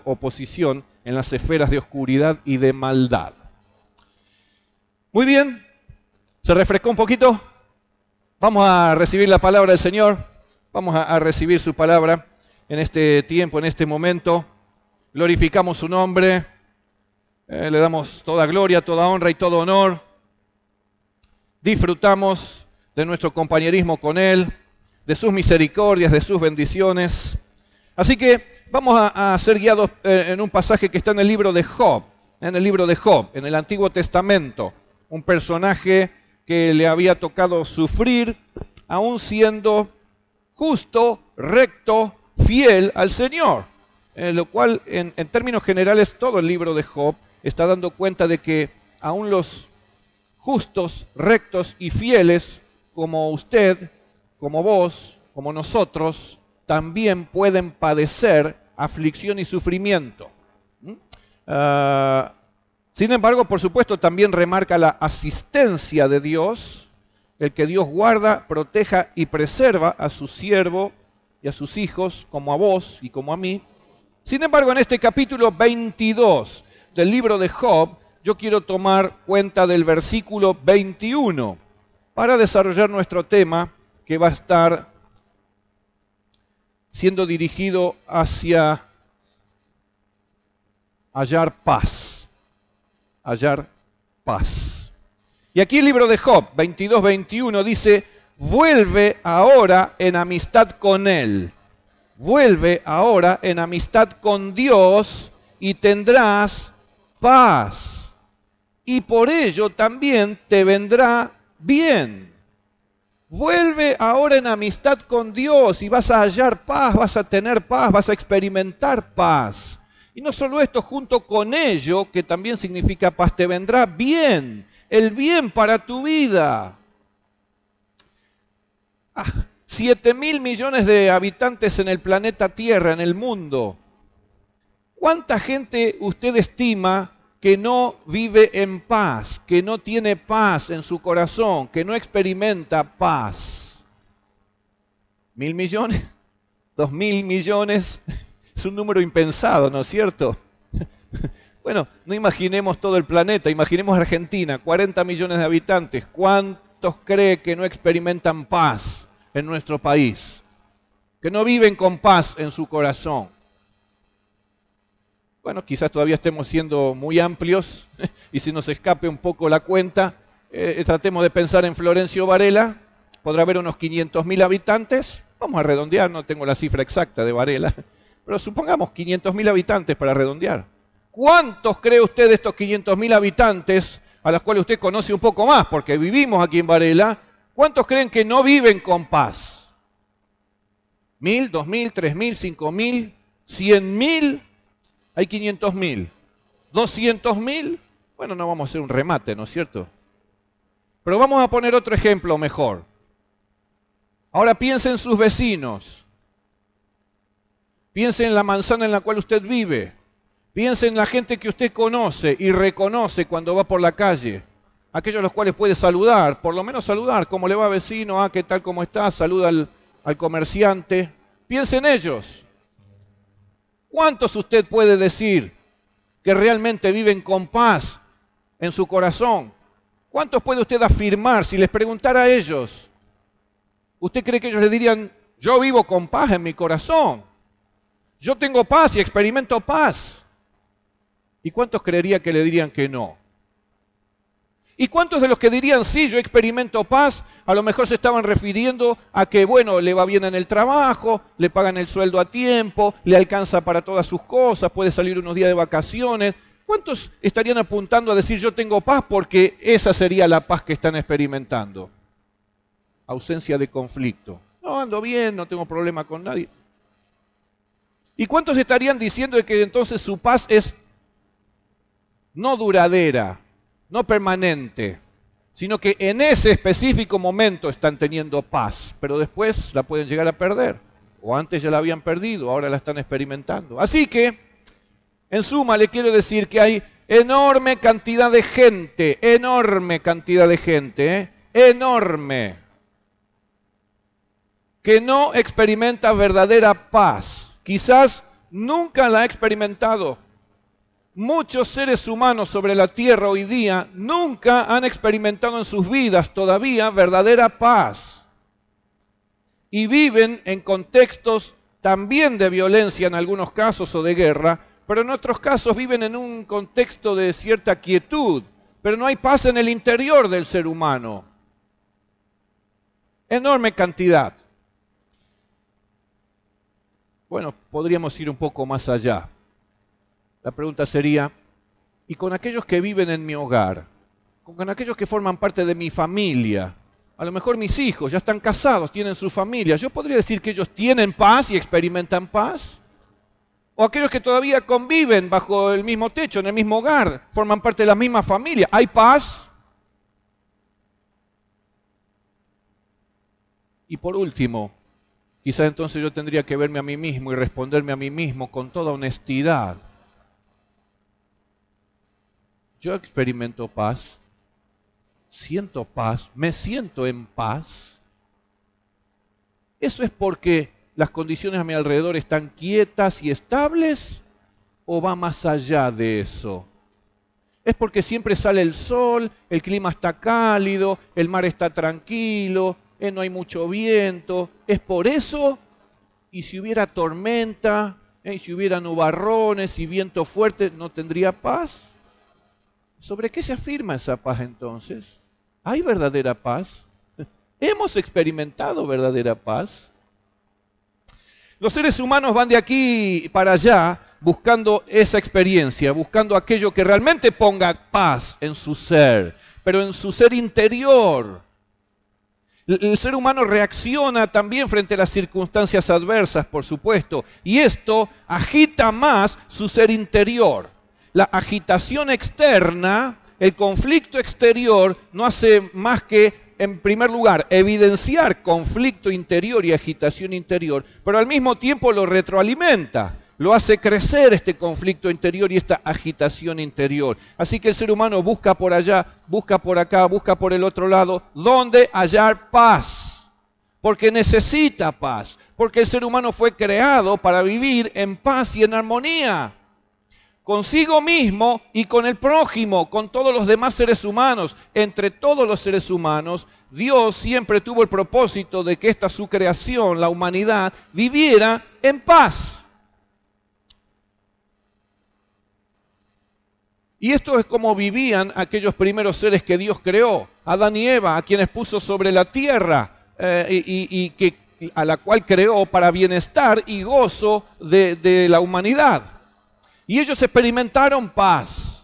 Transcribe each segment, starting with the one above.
oposición en las esferas de oscuridad y de maldad. Muy bien, ¿se refrescó un poquito? Vamos a recibir la palabra del Señor, vamos a recibir su palabra en este tiempo, en este momento. Glorificamos su nombre, le damos toda gloria, toda honra y todo honor. Disfrutamos de nuestro compañerismo con Él, de sus misericordias, de sus bendiciones. Así que vamos a ser guiados en un pasaje que está en el libro de Job, en el Antiguo Testamento. Un personaje que le había tocado sufrir, aún siendo justo, recto, fiel al Señor. Lo cual, en términos generales, todo el libro de Job está dando cuenta de que aún los justos, rectos y fieles, como usted, como vos, como nosotros, también pueden padecer aflicción y sufrimiento. Sin embargo, por supuesto, también remarca la asistencia de Dios, el que Dios guarda, proteja y preserva a su siervo y a sus hijos, como a vos y como a mí. Sin embargo, en este capítulo 22 del libro de Job, yo quiero tomar cuenta del versículo 21 para desarrollar nuestro tema, que va a estar siendo dirigido hacia hallar paz. Hallar paz. Y aquí el libro de Job 22-21 dice: vuelve ahora en amistad con Él. Vuelve ahora en amistad con Dios y tendrás paz. Y por ello también te vendrá bien. Vuelve ahora en amistad con Dios y vas a hallar paz, vas a tener paz, vas a experimentar paz. Y no solo esto, junto con ello, que también significa paz, te vendrá bien, el bien para tu vida. 7.000 millones de habitantes en el planeta Tierra, en el mundo. ¿Cuánta gente usted estima que no vive en paz, que no tiene paz en su corazón, que no experimenta paz? ¿1.000 millones? ¿2.000 millones? Es un número impensado, ¿no es cierto? Bueno, no imaginemos todo el planeta, imaginemos Argentina, 40 millones de habitantes. ¿Cuántos cree que no experimentan paz en nuestro país? Que no viven con paz en su corazón. Bueno, quizás todavía estemos siendo muy amplios y se nos escape un poco la cuenta. Tratemos de pensar en Florencio Varela. Podrá haber unos 500.000 habitantes. Vamos a redondear, no tengo la cifra exacta de Varela. Pero supongamos 500.000 habitantes para redondear. ¿Cuántos cree usted de estos 500.000 habitantes, a los cuales usted conoce un poco más, porque vivimos aquí en Varela, cuántos creen que no viven con paz? ¿1.000, 2.000, 3.000, 5.000, 100.000? Hay 500.000. 200.000, bueno, no vamos a hacer un remate, ¿no es cierto? Pero vamos a poner otro ejemplo mejor. Ahora piense en sus vecinos. Piense en la manzana en la cual usted vive. Piense en la gente que usted conoce y reconoce cuando va por la calle. Aquellos a los cuales puede saludar, por lo menos saludar. ¿Cómo le va, vecino? ¿Qué tal? ¿Cómo está? Saluda al comerciante. Piense en ellos. ¿Cuántos usted puede decir que realmente viven con paz en su corazón? ¿Cuántos puede usted afirmar si les preguntara a ellos? ¿Usted cree que ellos le dirían: yo vivo con paz en mi corazón? Yo tengo paz y experimento paz. ¿Y cuántos creería que le dirían que no? ¿Y cuántos de los que dirían sí, yo experimento paz, a lo mejor se estaban refiriendo a que, bueno, le va bien en el trabajo, le pagan el sueldo a tiempo, le alcanza para todas sus cosas, puede salir unos días de vacaciones? ¿Cuántos estarían apuntando a decir yo tengo paz porque esa sería la paz que están experimentando? Ausencia de conflicto. No, ando bien, no tengo problema con nadie. ¿Y cuántos estarían diciendo de que entonces su paz es no duradera, no permanente, sino que en ese específico momento están teniendo paz, pero después la pueden llegar a perder, o antes ya la habían perdido, ahora la están experimentando? Así que, en suma, le quiero decir que hay enorme cantidad de gente, enorme, que no experimenta verdadera paz. Quizás nunca la ha experimentado. Muchos seres humanos sobre la tierra hoy día nunca han experimentado en sus vidas todavía verdadera paz. Y viven en contextos también de violencia en algunos casos o de guerra, pero en otros casos viven en un contexto de cierta quietud, pero no hay paz en el interior del ser humano. Enorme cantidad. Bueno, podríamos ir un poco más allá. La pregunta sería, ¿y con aquellos que viven en mi hogar? ¿Con aquellos que forman parte de mi familia? A lo mejor mis hijos ya están casados, tienen su familia. ¿Yo podría decir que ellos tienen paz y experimentan paz? ¿O aquellos que todavía conviven bajo el mismo techo, en el mismo hogar, forman parte de la misma familia? ¿Hay paz? Y por último, quizás entonces yo tendría que verme a mí mismo y responderme a mí mismo con toda honestidad. Yo experimento paz, siento paz, me siento en paz. ¿Eso es porque las condiciones a mi alrededor están quietas y estables o va más allá de eso? ¿Es porque siempre sale el sol, el clima está cálido, el mar está tranquilo, no hay mucho viento? ¿Es por eso? ¿Y si hubiera tormenta, y si hubiera nubarrones y viento fuerte, no tendría paz? ¿Sobre qué se afirma esa paz entonces? ¿Hay verdadera paz? ¿Hemos experimentado verdadera paz? Los seres humanos van de aquí para allá buscando esa experiencia, buscando aquello que realmente ponga paz en su ser, pero en su ser interior. El ser humano reacciona también frente a las circunstancias adversas, por supuesto, y esto agita más su ser interior. La agitación externa, el conflicto exterior, no hace más que, en primer lugar, evidenciar conflicto interior y agitación interior, pero al mismo tiempo lo retroalimenta, lo hace crecer este conflicto interior y esta agitación interior. Así que el ser humano busca por allá, busca por acá, busca por el otro lado, ¿dónde hallar paz? Porque necesita paz, porque el ser humano fue creado para vivir en paz y en armonía. Consigo mismo y con el prójimo, con todos los demás seres humanos. Entre todos los seres humanos, Dios siempre tuvo el propósito de que esta su creación, la humanidad, viviera en paz. Y esto es como vivían aquellos primeros seres que Dios creó, Adán y Eva, a quienes puso sobre la tierra a la cual creó para bienestar y gozo de la humanidad. Y ellos experimentaron paz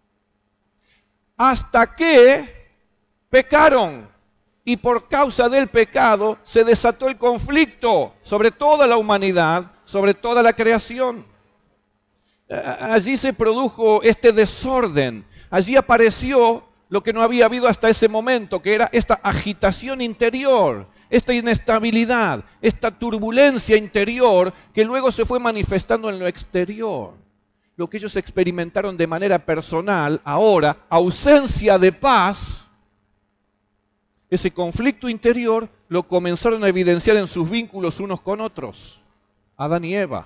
hasta que pecaron. Y por causa del pecado se desató el conflicto sobre toda la humanidad, sobre toda la creación. Allí se produjo este desorden. Allí apareció lo que no había habido hasta ese momento, que era esta agitación interior, esta inestabilidad, esta turbulencia interior que luego se fue manifestando en lo exterior. Lo que ellos experimentaron de manera personal, ahora, ausencia de paz, ese conflicto interior lo comenzaron a evidenciar en sus vínculos unos con otros, Adán y Eva.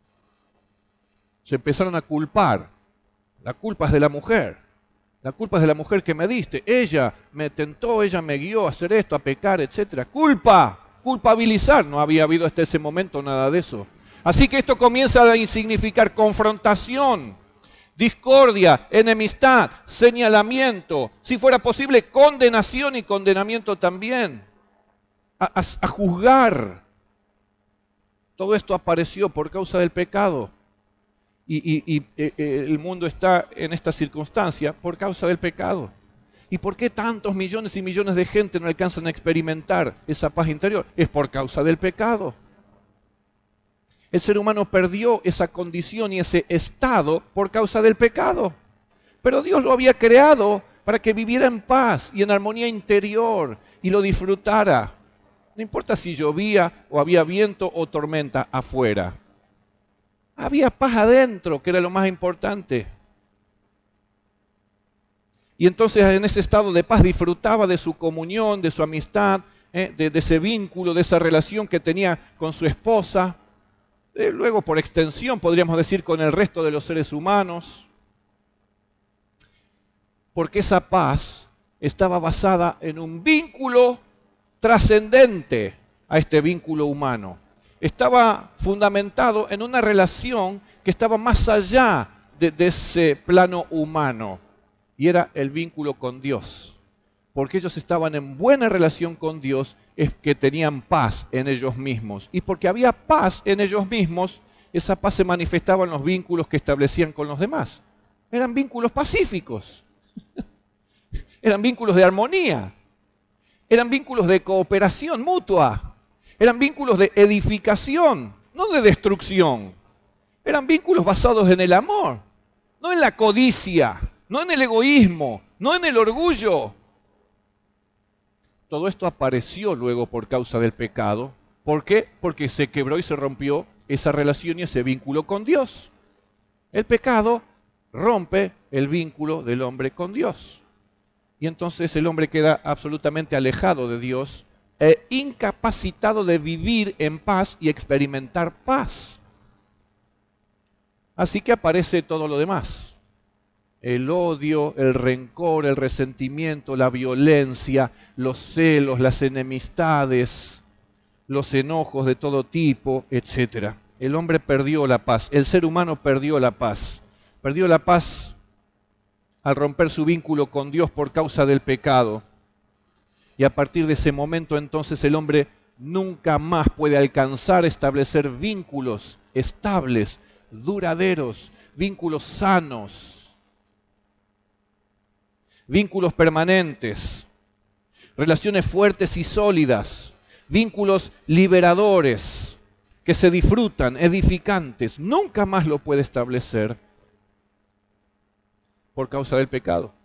Se empezaron a culpar. La culpa es de la mujer. La culpa es de la mujer que me diste. Ella me tentó, ella me guió a hacer esto, a pecar, etc. Culpa, culpabilizar. No había habido hasta ese momento nada de eso. Así que esto comienza a significar confrontación, discordia, enemistad, señalamiento, si fuera posible, condenación y condenamiento también, a juzgar. Todo esto apareció por causa del pecado y el mundo está en esta circunstancia por causa del pecado. ¿Y por qué tantos millones y millones de gente no alcanzan a experimentar esa paz interior? Es por causa del pecado. El ser humano perdió esa condición y ese estado por causa del pecado. Pero Dios lo había creado para que viviera en paz y en armonía interior y lo disfrutara. No importa si llovía o había viento o tormenta afuera. Había paz adentro, que era lo más importante. Y entonces en ese estado de paz disfrutaba de su comunión, de su amistad, de ese vínculo, de esa relación que tenía con su esposa. luego por extensión podríamos decir con el resto de los seres humanos, porque esa paz estaba basada en un vínculo trascendente a este vínculo humano. Estaba fundamentado en una relación que estaba más allá de ese plano humano, y era el vínculo con Dios. Porque ellos estaban en buena relación con Dios, es que tenían paz en ellos mismos. Y porque había paz en ellos mismos, esa paz se manifestaba en los vínculos que establecían con los demás. Eran vínculos pacíficos, eran vínculos de armonía, eran vínculos de cooperación mutua, eran vínculos de edificación, no de destrucción. Eran vínculos basados en el amor, no en la codicia, no en el egoísmo, no en el orgullo. Todo esto apareció luego por causa del pecado. ¿Por qué? Porque se quebró y se rompió esa relación y ese vínculo con Dios. El pecado rompe el vínculo del hombre con Dios. Y entonces el hombre queda absolutamente alejado de Dios e incapacitado de vivir en paz y experimentar paz. Así que aparece todo lo demás. El odio, el rencor, el resentimiento, la violencia, los celos, las enemistades, los enojos de todo tipo, etc. El hombre perdió la paz, el ser humano perdió la paz. Perdió la paz al romper su vínculo con Dios por causa del pecado. Y a partir de ese momento entonces el hombre nunca más puede alcanzar a establecer vínculos estables, duraderos, vínculos sanos, vínculos permanentes, relaciones fuertes y sólidas, vínculos liberadores que se disfrutan, edificantes. Nunca más lo puede establecer por causa del pecado.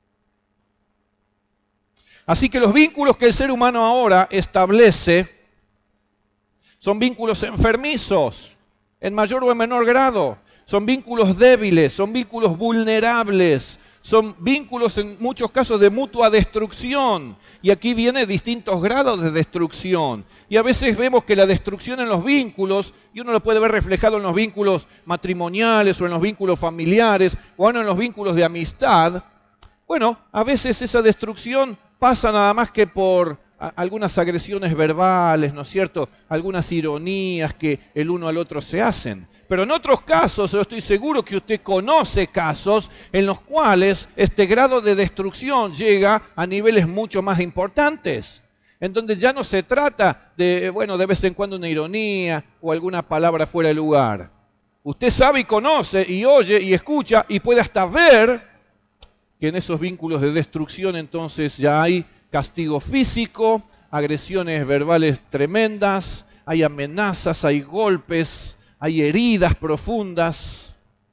Así que los vínculos que el ser humano ahora establece son vínculos enfermizos, en mayor o en menor grado. Son vínculos débiles, son vínculos vulnerables, son vínculos en muchos casos de mutua destrucción. Y aquí viene distintos grados de destrucción. Y a veces vemos que la destrucción en los vínculos, y uno lo puede ver reflejado en los vínculos matrimoniales o en los vínculos familiares, o en los vínculos de amistad. Bueno, a veces esa destrucción pasa nada más que por algunas agresiones verbales, ¿no es cierto? Algunas ironías que el uno al otro se hacen. Pero en otros casos, yo estoy seguro que usted conoce casos en los cuales este grado de destrucción llega a niveles mucho más importantes, en donde ya no se trata de, de vez en cuando una ironía o alguna palabra fuera de lugar. Usted sabe y conoce y oye y escucha y puede hasta ver que en esos vínculos de destrucción entonces ya hay castigo físico, agresiones verbales tremendas, hay amenazas, hay golpes, hay heridas profundas.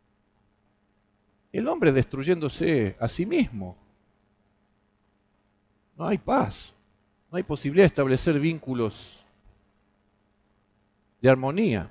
El hombre destruyéndose a sí mismo. No hay paz, no hay posibilidad de establecer vínculos de armonía.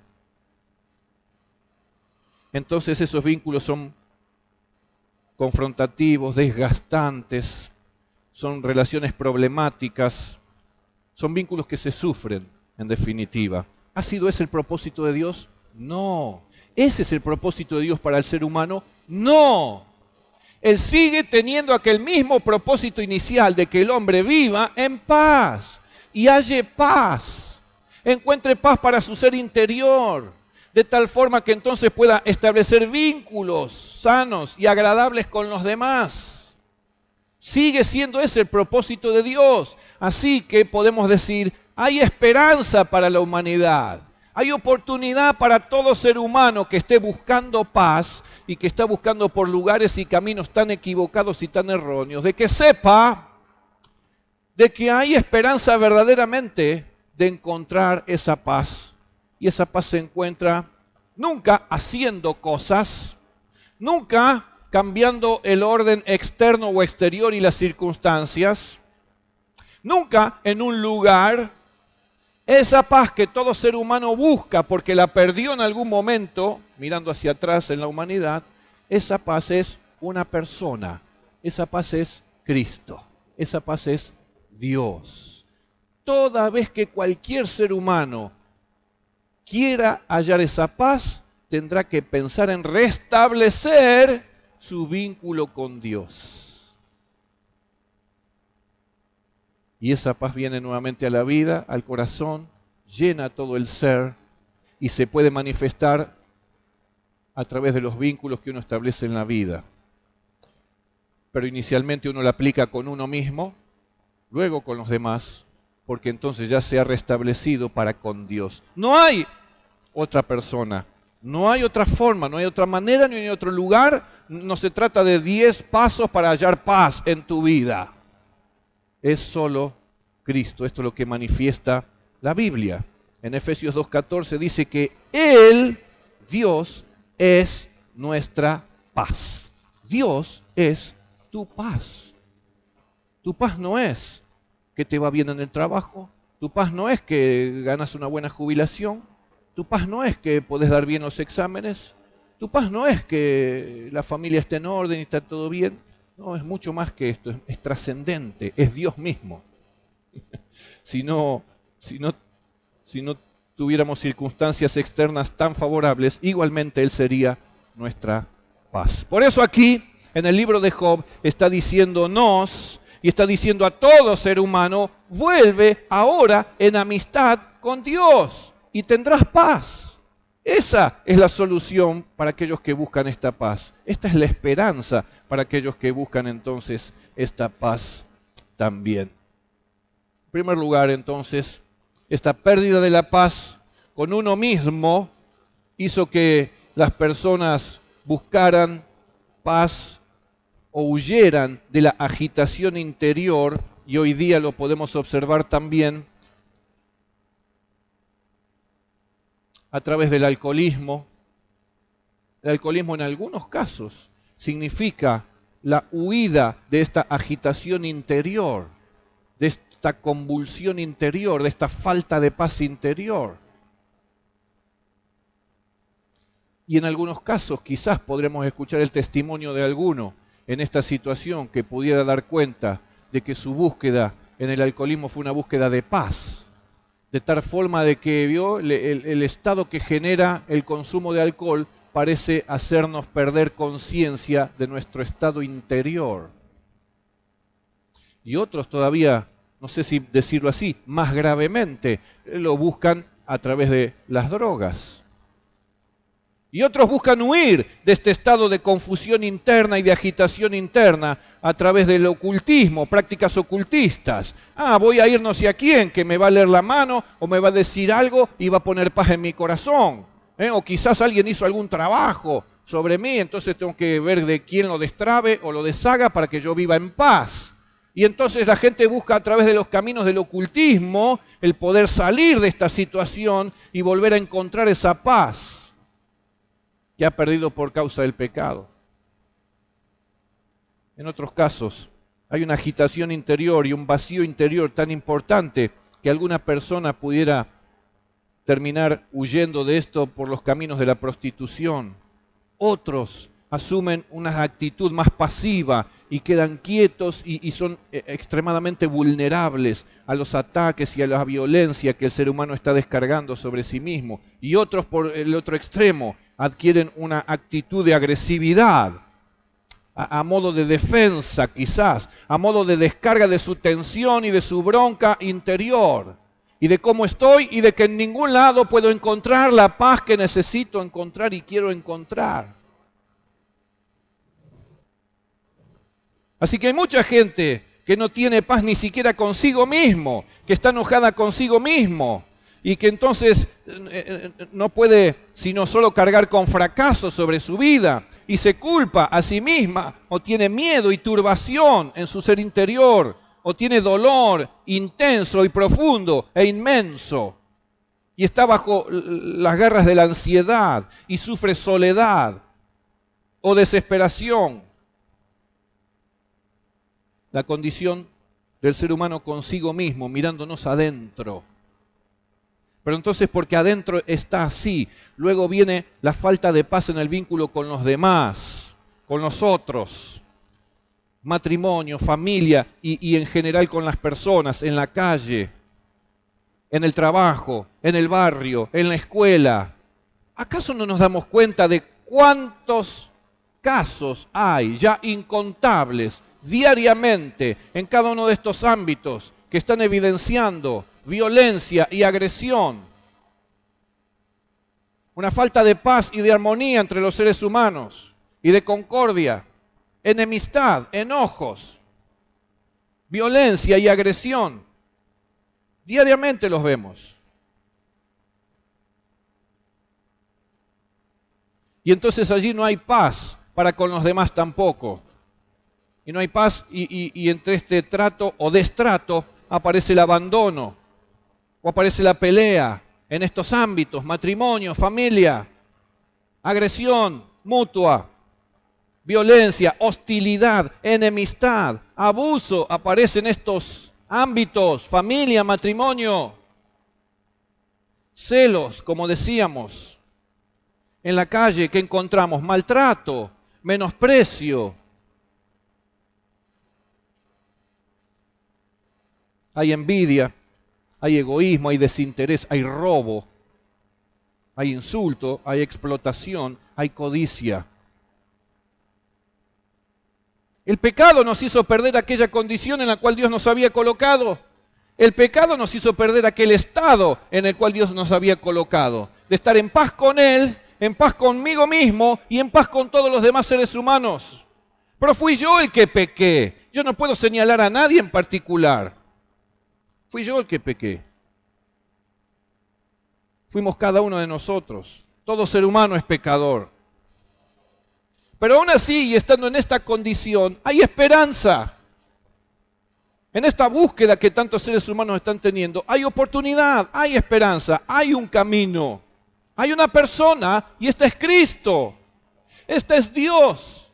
Entonces esos vínculos son confrontativos, desgastantes, son relaciones problemáticas, son vínculos que se sufren, en definitiva. ¿Ha sido ese el propósito de Dios? No. ¿Ese es el propósito de Dios para el ser humano? No. Él sigue teniendo aquel mismo propósito inicial de que el hombre viva en paz y halle paz, encuentre paz para su ser interior, de tal forma que entonces pueda establecer vínculos sanos y agradables con los demás. Sigue siendo ese el propósito de Dios. Así que podemos decir, hay esperanza para la humanidad. Hay oportunidad para todo ser humano que esté buscando paz y que está buscando por lugares y caminos tan equivocados y tan erróneos, de que sepa de que hay esperanza verdaderamente de encontrar esa paz. Y esa paz se encuentra nunca haciendo cosas, nunca cambiando el orden externo o exterior y las circunstancias, nunca en un lugar. Esa paz que todo ser humano busca porque la perdió en algún momento, mirando hacia atrás en la humanidad, esa paz es una persona, esa paz es Cristo, esa paz es Dios. Toda vez que cualquier ser humano quiera hallar esa paz, tendrá que pensar en restablecer su vínculo con Dios. Y esa paz viene nuevamente a la vida, al corazón, llena todo el ser y se puede manifestar a través de los vínculos que uno establece en la vida. Pero inicialmente uno la aplica con uno mismo, luego con los demás, porque entonces ya se ha restablecido para con Dios. No hay otra persona, no hay otra forma, no hay otra manera, ni hay otro lugar. No se trata de 10 pasos para hallar paz en tu vida. Es solo Cristo. Esto es lo que manifiesta la Biblia. En Efesios 2:14 dice que Él, Dios, es nuestra paz. Dios es tu paz. Tu paz no es que te va bien en el trabajo. Tu paz no es que ganas una buena jubilación. Tu paz no es que podés dar bien los exámenes. Tu paz no es que la familia esté en orden y está todo bien. No, es mucho más que esto. Es trascendente. Es Dios mismo. Si no tuviéramos circunstancias externas tan favorables, igualmente Él sería nuestra paz. Por eso aquí, en el libro de Job, está diciéndonos y está diciendo a todo ser humano, vuelve ahora en amistad con Dios y tendrás paz. Esa es la solución para aquellos que buscan esta paz. Esta es la esperanza para aquellos que buscan entonces esta paz también. En primer lugar, entonces, esta pérdida de la paz con uno mismo hizo que las personas buscaran paz o huyeran de la agitación interior, y hoy día lo podemos observar también a través del alcoholismo. El alcoholismo en algunos casos significa la huida de esta agitación interior, de esta convulsión interior, de esta falta de paz interior. Y en algunos casos quizás podremos escuchar el testimonio de alguno en esta situación que pudiera dar cuenta de que su búsqueda en el alcoholismo fue una búsqueda de paz, de tal forma de que vio el estado que genera el consumo de alcohol parece hacernos perder conciencia de nuestro estado interior. Y otros todavía, no sé si decirlo así, más gravemente, lo buscan a través de las drogas. Y otros buscan huir de este estado de confusión interna y de agitación interna a través del ocultismo, prácticas ocultistas. Voy a ir no sé a quién, que me va a leer la mano o me va a decir algo y va a poner paz en mi corazón. O quizás alguien hizo algún trabajo sobre mí, entonces tengo que ver de quién lo destrabe o lo deshaga para que yo viva en paz. Y entonces la gente busca a través de los caminos del ocultismo el poder salir de esta situación y volver a encontrar esa paz que ha perdido por causa del pecado. En otros casos, hay una agitación interior y un vacío interior tan importante que alguna persona pudiera terminar huyendo de esto por los caminos de la prostitución. Otros asumen una actitud más pasiva y quedan quietos y son extremadamente vulnerables a los ataques y a la violencia que el ser humano está descargando sobre sí mismo. Y otros, por el otro extremo, adquieren una actitud de agresividad, a modo de defensa quizás, a modo de descarga de su tensión y de su bronca interior, y de cómo estoy y de que en ningún lado puedo encontrar la paz que necesito encontrar y quiero encontrar. Así que hay mucha gente que no tiene paz ni siquiera consigo mismo, que está enojada consigo mismo y que entonces no puede sino solo cargar con fracaso sobre su vida y se culpa a sí misma o tiene miedo y turbación en su ser interior o tiene dolor intenso y profundo e inmenso y está bajo las garras de la ansiedad y sufre soledad o desesperación. La condición del ser humano consigo mismo, mirándonos adentro. Pero entonces, porque adentro está así, luego viene la falta de paz en el vínculo con los demás, con los otros, matrimonio, familia y en general con las personas, en la calle, en el trabajo, en el barrio, en la escuela. ¿Acaso no nos damos cuenta de cuántos casos hay ya incontables diariamente en cada uno de estos ámbitos que están evidenciando violencia y agresión? Una falta de paz y de armonía entre los seres humanos y de concordia, enemistad, enojos, violencia y agresión. Diariamente los vemos. Y entonces allí no hay paz para con los demás tampoco. Y no hay paz y entre este trato o destrato aparece el abandono o aparece la pelea en estos ámbitos, matrimonio, familia, agresión mutua, violencia, hostilidad, enemistad, abuso, aparece en estos ámbitos, familia, matrimonio, celos, como decíamos. En la calle, ¿qué encontramos? Maltrato, menosprecio. Hay envidia, hay egoísmo, hay desinterés, hay robo, hay insulto, hay explotación, hay codicia. El pecado nos hizo perder aquella condición en la cual Dios nos había colocado. El pecado nos hizo perder aquel estado en el cual Dios nos había colocado, de estar en paz con Él, en paz conmigo mismo y en paz con todos los demás seres humanos. Pero fui yo el que pequé. Yo no puedo señalar a nadie en particular. Fui yo el que pequé. Fuimos cada uno de nosotros. Todo ser humano es pecador. Pero aún así, y estando en esta condición, hay esperanza. En esta búsqueda que tantos seres humanos están teniendo, hay oportunidad, hay esperanza, hay un camino. Hay una persona y este es Cristo. Este es Dios.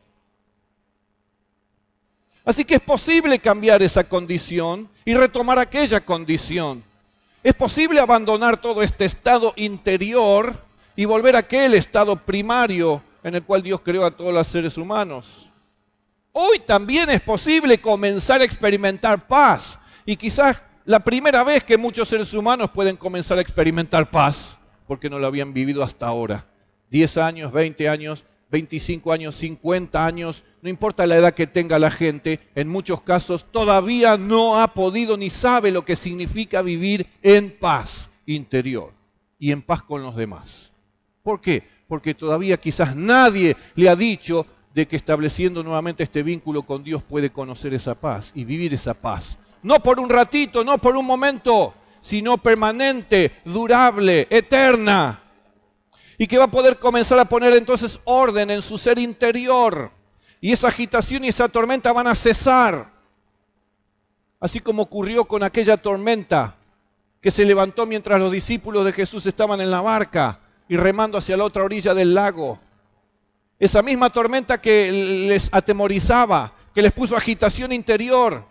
Así que es posible cambiar esa condición y retomar aquella condición. Es posible abandonar todo este estado interior y volver a aquel estado primario en el cual Dios creó a todos los seres humanos. Hoy también es posible comenzar a experimentar paz. Y quizás la primera vez que muchos seres humanos pueden comenzar a experimentar paz, porque no lo habían vivido hasta ahora. 10 años, 20 años, 25 años, 50 años, no importa la edad que tenga la gente, en muchos casos todavía no ha podido ni sabe lo que significa vivir en paz interior y en paz con los demás. ¿Por qué? Porque todavía quizás nadie le ha dicho de que estableciendo nuevamente este vínculo con Dios puede conocer esa paz y vivir esa paz. No por un ratito, no por un momento, sino permanente, durable, eterna. Y que va a poder comenzar a poner entonces orden en su ser interior. Y esa agitación y esa tormenta van a cesar. Así como ocurrió con aquella tormenta que se levantó mientras los discípulos de Jesús estaban en la barca y remando hacia la otra orilla del lago. Esa misma tormenta que les atemorizaba, que les puso agitación interior.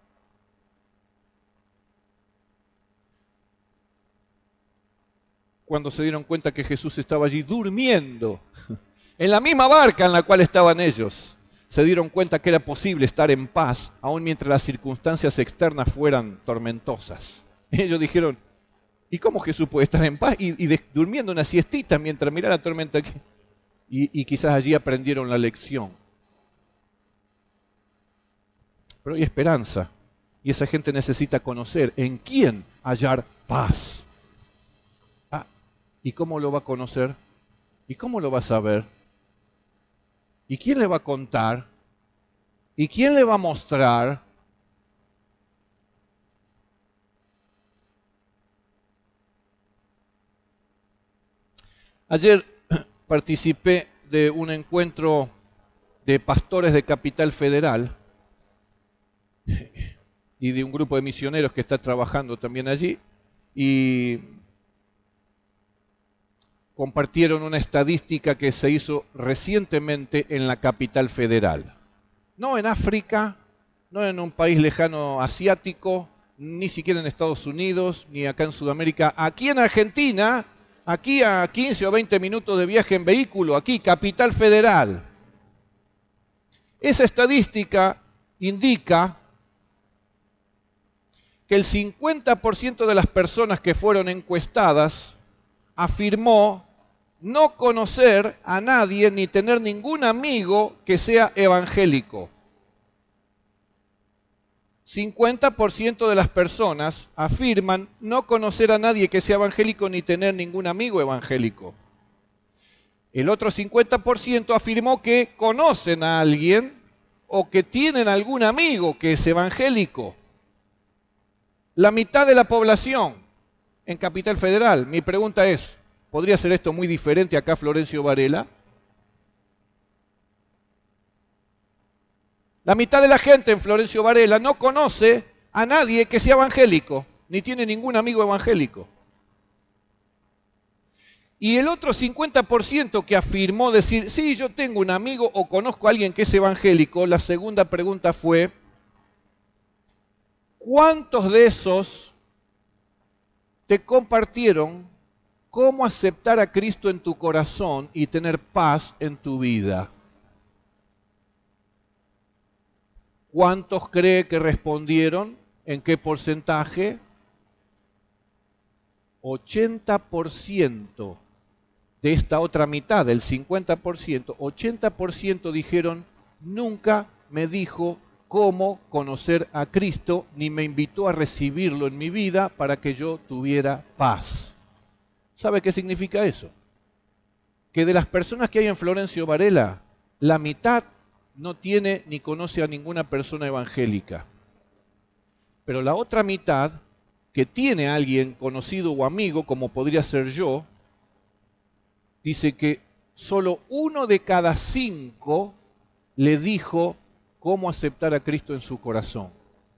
Cuando se dieron cuenta que Jesús estaba allí durmiendo, en la misma barca en la cual estaban ellos, se dieron cuenta que era posible estar en paz, aun mientras las circunstancias externas fueran tormentosas. Ellos dijeron, ¿y cómo Jesús puede estar en paz? Durmiendo una siestita mientras mira la tormenta aquí. Y quizás allí aprendieron la lección. Pero hay esperanza. Y esa gente necesita conocer en quién hallar paz. ¿Y cómo lo va a conocer? ¿Y cómo lo va a saber? ¿Y quién le va a contar? ¿Y quién le va a mostrar? Ayer participé de un encuentro de pastores de Capital Federal y de un grupo de misioneros que está trabajando también allí y compartieron una estadística que se hizo recientemente en la Capital Federal. No en África, no en un país lejano asiático, ni siquiera en Estados Unidos, ni acá en Sudamérica. Aquí en Argentina, aquí a 15 o 20 minutos de viaje en vehículo, aquí, Capital Federal. Esa estadística indica que el 50% de las personas que fueron encuestadas afirmó no conocer a nadie ni tener ningún amigo que sea evangélico. 50% de las personas afirman no conocer a nadie que sea evangélico ni tener ningún amigo evangélico. El otro 50% afirmó que conocen a alguien o que tienen algún amigo que es evangélico. La mitad de la población en Capital Federal. Mi pregunta es, ¿podría ser esto muy diferente acá, Florencio Varela? La mitad de la gente en Florencio Varela no conoce a nadie que sea evangélico, ni tiene ningún amigo evangélico. Y el otro 50% que afirmó decir, sí, yo tengo un amigo o conozco a alguien que es evangélico, la segunda pregunta fue, ¿cuántos de esos te compartieron cómo aceptar a Cristo en tu corazón y tener paz en tu vida? ¿Cuántos cree que respondieron? ¿En qué porcentaje? 80% de esta otra mitad, del 50%, 80% dijeron, nunca me dijo cómo conocer a Cristo, ni me invitó a recibirlo en mi vida para que yo tuviera paz. ¿Sabe qué significa eso? Que de las personas que hay en Florencio Varela, la mitad no tiene ni conoce a ninguna persona evangélica. Pero la otra mitad, que tiene a alguien conocido o amigo, como podría ser yo, dice que solo 1 de cada 5 le dijo cómo aceptar a Cristo en su corazón.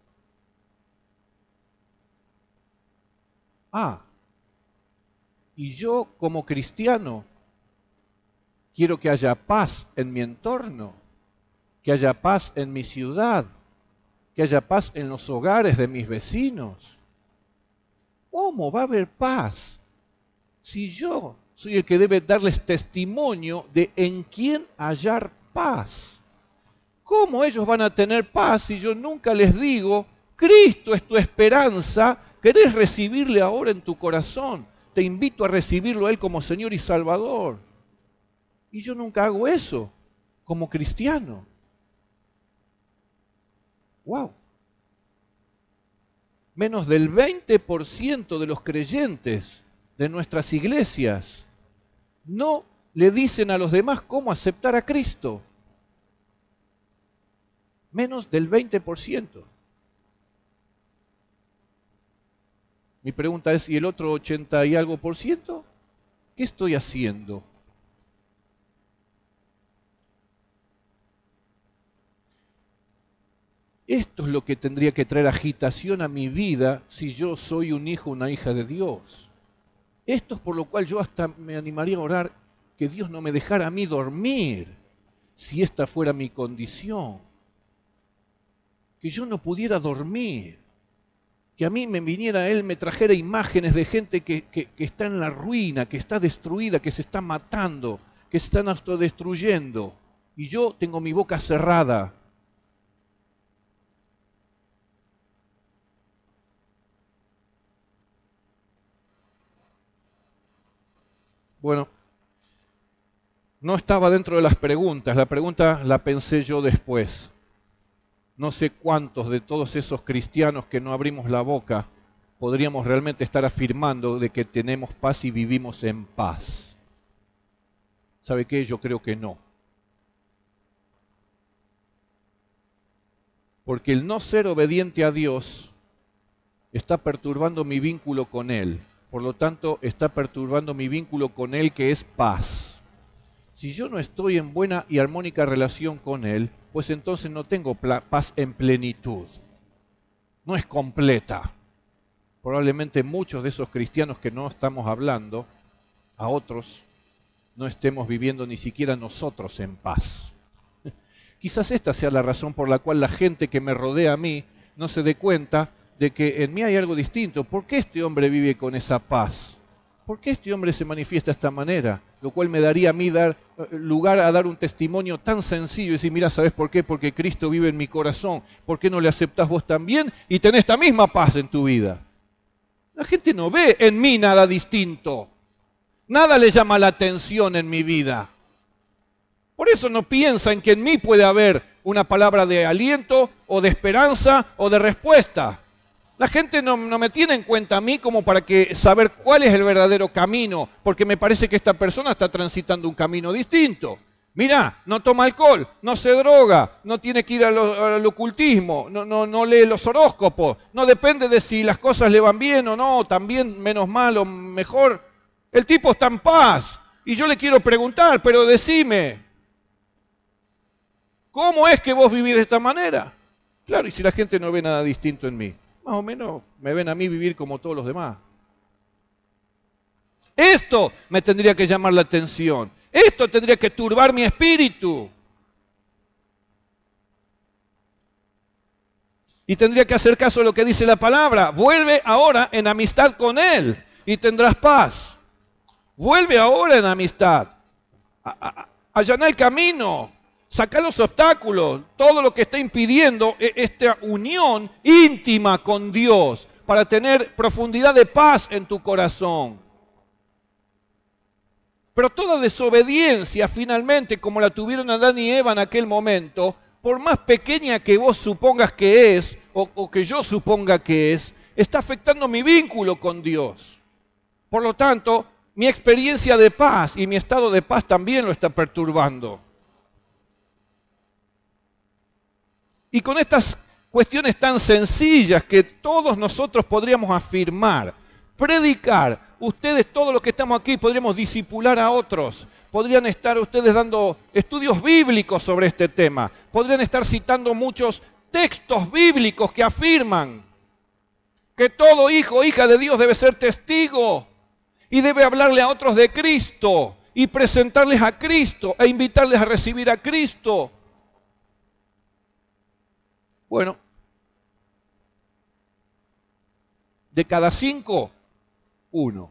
Y yo como cristiano quiero que haya paz en mi entorno, que haya paz en mi ciudad, que haya paz en los hogares de mis vecinos. ¿Cómo va a haber paz si yo soy el que debe darles testimonio de en quién hallar paz? ¿Cómo ellos van a tener paz si yo nunca les digo, Cristo es tu esperanza, querés recibirle ahora en tu corazón? Te invito a recibirlo a Él como Señor y Salvador. Y yo nunca hago eso como cristiano. ¡Wow! Menos del 20% de los creyentes de nuestras iglesias no le dicen a los demás cómo aceptar a Cristo. Menos del 20%. Mi pregunta es, ¿y el otro 80 y algo por ciento? ¿Qué estoy haciendo? Esto es lo que tendría que traer agitación a mi vida si yo soy un hijo o una hija de Dios. Esto es por lo cual yo hasta me animaría a orar que Dios no me dejara a mí dormir si esta fuera mi condición. Que yo no pudiera dormir. Que a mí me viniera Él, me trajera imágenes de gente que está en la ruina, que está destruida, que se está matando, que se están autodestruyendo. Y yo tengo mi boca cerrada. Bueno, no estaba dentro de las preguntas. La pregunta la pensé yo después. No sé cuántos de todos esos cristianos que no abrimos la boca podríamos realmente estar afirmando de que tenemos paz y vivimos en paz. ¿Sabe qué? Yo creo que no. Porque el no ser obediente a Dios está perturbando mi vínculo con Él. Por lo tanto, está perturbando mi vínculo con Él, que es paz. Si yo no estoy en buena y armónica relación con Él, pues entonces no tengo paz en plenitud. No es completa. Probablemente muchos de esos cristianos que no estamos hablando, a otros, no estemos viviendo ni siquiera nosotros en paz. Quizás esta sea la razón por la cual la gente que me rodea a mí no se dé cuenta de que en mí hay algo distinto. ¿Por qué este hombre vive con esa paz? ¿por qué este hombre se manifiesta de esta manera? Lo cual me daría a mí lugar a dar un testimonio tan sencillo y decir, mira, ¿sabes por qué? Porque Cristo vive en mi corazón. ¿Por qué no le aceptás vos también y tenés esta misma paz en tu vida? La gente no ve en mí nada distinto. Nada le llama la atención en mi vida. Por eso no piensan que en mí puede haber una palabra de aliento o de esperanza o de respuesta. La gente no me tiene en cuenta a mí como para saber cuál es el verdadero camino, porque me parece que esta persona está transitando un camino distinto. Mirá, no toma alcohol, no se droga, no tiene que ir al ocultismo, no lee los horóscopos, no depende de si las cosas le van bien o no, también menos mal o mejor. El tipo está en paz y yo le quiero preguntar, pero decime, ¿cómo es que vos vivís de esta manera? Claro, y si la gente no ve nada distinto en mí, más o menos me ven a mí vivir como todos los demás. Esto me tendría que llamar la atención. Esto tendría que turbar mi espíritu. Y tendría que hacer caso a lo que dice la palabra. Vuelve ahora en amistad con Él y tendrás paz. Vuelve ahora en amistad. Allaná el camino. Saca los obstáculos, todo lo que está impidiendo esta unión íntima con Dios para tener profundidad de paz en tu corazón. Pero toda desobediencia finalmente, como la tuvieron Adán y Eva en aquel momento, por más pequeña que vos supongas que es, o que yo suponga que es, está afectando mi vínculo con Dios. Por lo tanto, mi experiencia de paz y mi estado de paz también lo está perturbando. Y con estas cuestiones tan sencillas que todos nosotros podríamos afirmar, predicar, ustedes, todos los que estamos aquí, podríamos discipular a otros, podrían estar ustedes dando estudios bíblicos sobre este tema, podrían estar citando muchos textos bíblicos que afirman que todo hijo o hija de Dios debe ser testigo y debe hablarle a otros de Cristo y presentarles a Cristo e invitarles a recibir a Cristo. Bueno, de cada 5, 1.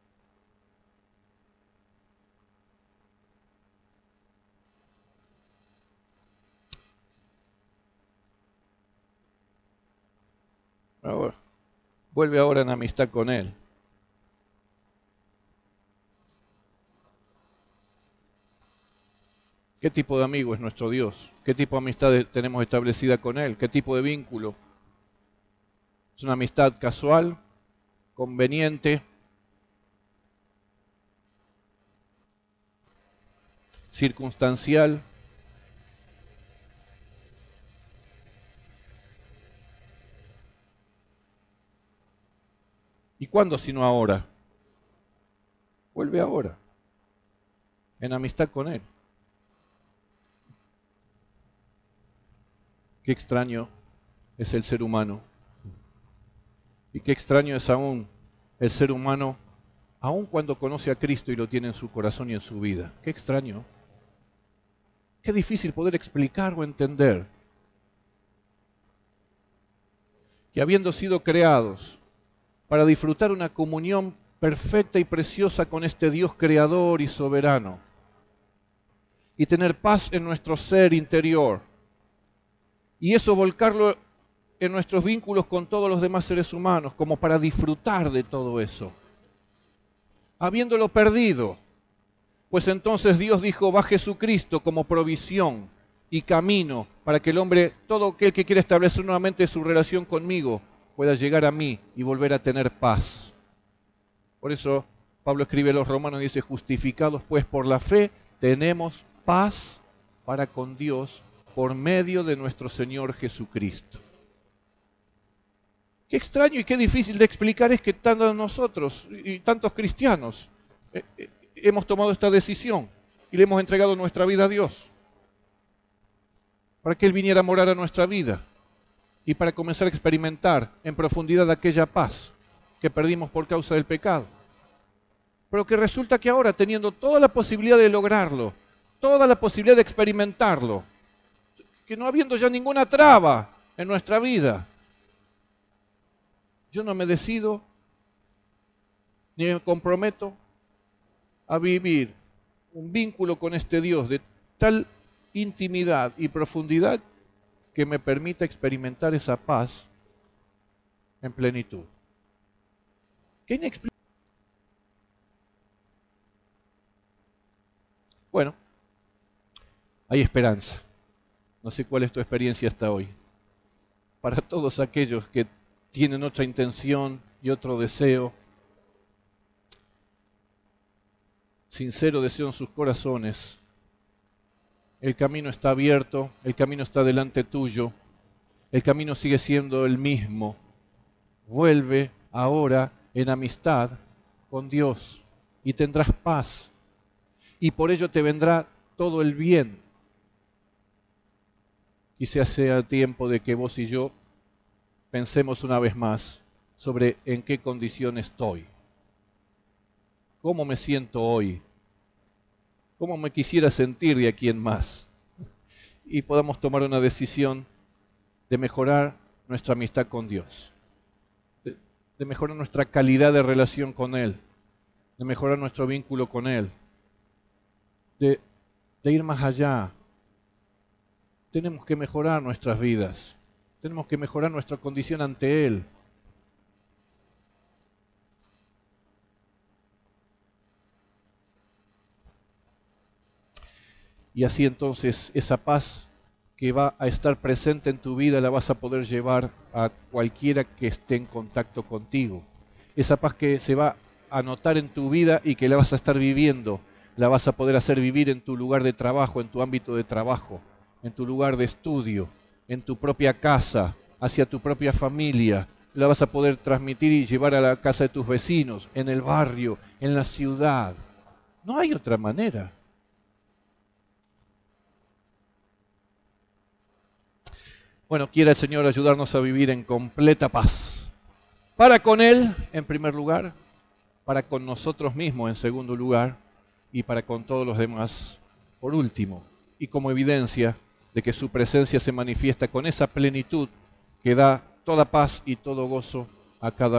Ahora, vuelve ahora en amistad con Él. ¿Qué tipo de amigo es nuestro Dios? ¿Qué tipo de amistad tenemos establecida con Él? ¿Qué tipo de vínculo? ¿Es una amistad casual, conveniente, circunstancial? ¿Y cuándo sino ahora? Vuelve ahora, en amistad con Él. Qué extraño es el ser humano. Y qué extraño es aún el ser humano, aun cuando conoce a Cristo y lo tiene en su corazón y en su vida. Qué extraño. Qué difícil poder explicar o entender que habiendo sido creados para disfrutar una comunión perfecta y preciosa con este Dios creador y soberano, y tener paz en nuestro ser interior, y eso volcarlo en nuestros vínculos con todos los demás seres humanos, como para disfrutar de todo eso. Habiéndolo perdido, pues entonces Dios dijo, va Jesucristo como provisión y camino para que el hombre, todo aquel que quiera establecer nuevamente su relación conmigo, pueda llegar a mí y volver a tener paz. Por eso Pablo escribe a los Romanos y dice, justificados pues por la fe, tenemos paz para con Dios por medio de nuestro Señor Jesucristo. Qué extraño y qué difícil de explicar es que tantos nosotros y tantos cristianos hemos tomado esta decisión y le hemos entregado nuestra vida a Dios para que Él viniera a morar a nuestra vida y para comenzar a experimentar en profundidad aquella paz que perdimos por causa del pecado. Pero que resulta que ahora, teniendo toda la posibilidad de lograrlo, toda la posibilidad de experimentarlo, que no habiendo ya ninguna traba en nuestra vida, yo no me decido ni me comprometo a vivir un vínculo con este Dios de tal intimidad y profundidad que me permita experimentar esa paz en plenitud. ¿Qué inexplicable? Bueno, hay esperanza. No sé cuál es tu experiencia hasta hoy. Para todos aquellos que tienen otra intención y otro deseo, sincero deseo en sus corazones, el camino está abierto, el camino está delante tuyo, el camino sigue siendo el mismo. Vuelve ahora en amistad con Dios y tendrás paz. Y por ello te vendrá todo el bien. Quizás sea tiempo de que vos y yo pensemos una vez más sobre en qué condición estoy. ¿Cómo me siento hoy? ¿Cómo me quisiera sentir de aquí en más? Y podamos tomar una decisión de mejorar nuestra amistad con Dios, de mejorar nuestra calidad de relación con Él, de mejorar nuestro vínculo con Él, de ir más allá. Tenemos que mejorar nuestras vidas, tenemos que mejorar nuestra condición ante Él. Y así entonces esa paz que va a estar presente en tu vida la vas a poder llevar a cualquiera que esté en contacto contigo. Esa paz que se va a notar en tu vida y que la vas a estar viviendo, la vas a poder hacer vivir en tu lugar de trabajo, en tu ámbito de trabajo, en tu lugar de estudio, en tu propia casa, hacia tu propia familia. La vas a poder transmitir y llevar a la casa de tus vecinos, en el barrio, en la ciudad. No hay otra manera. Bueno, quiera el Señor ayudarnos a vivir en completa paz. Para con Él, en primer lugar, para con nosotros mismos, en segundo lugar, y para con todos los demás, por último. Y como evidencia de que su presencia se manifiesta con esa plenitud que da toda paz y todo gozo a cada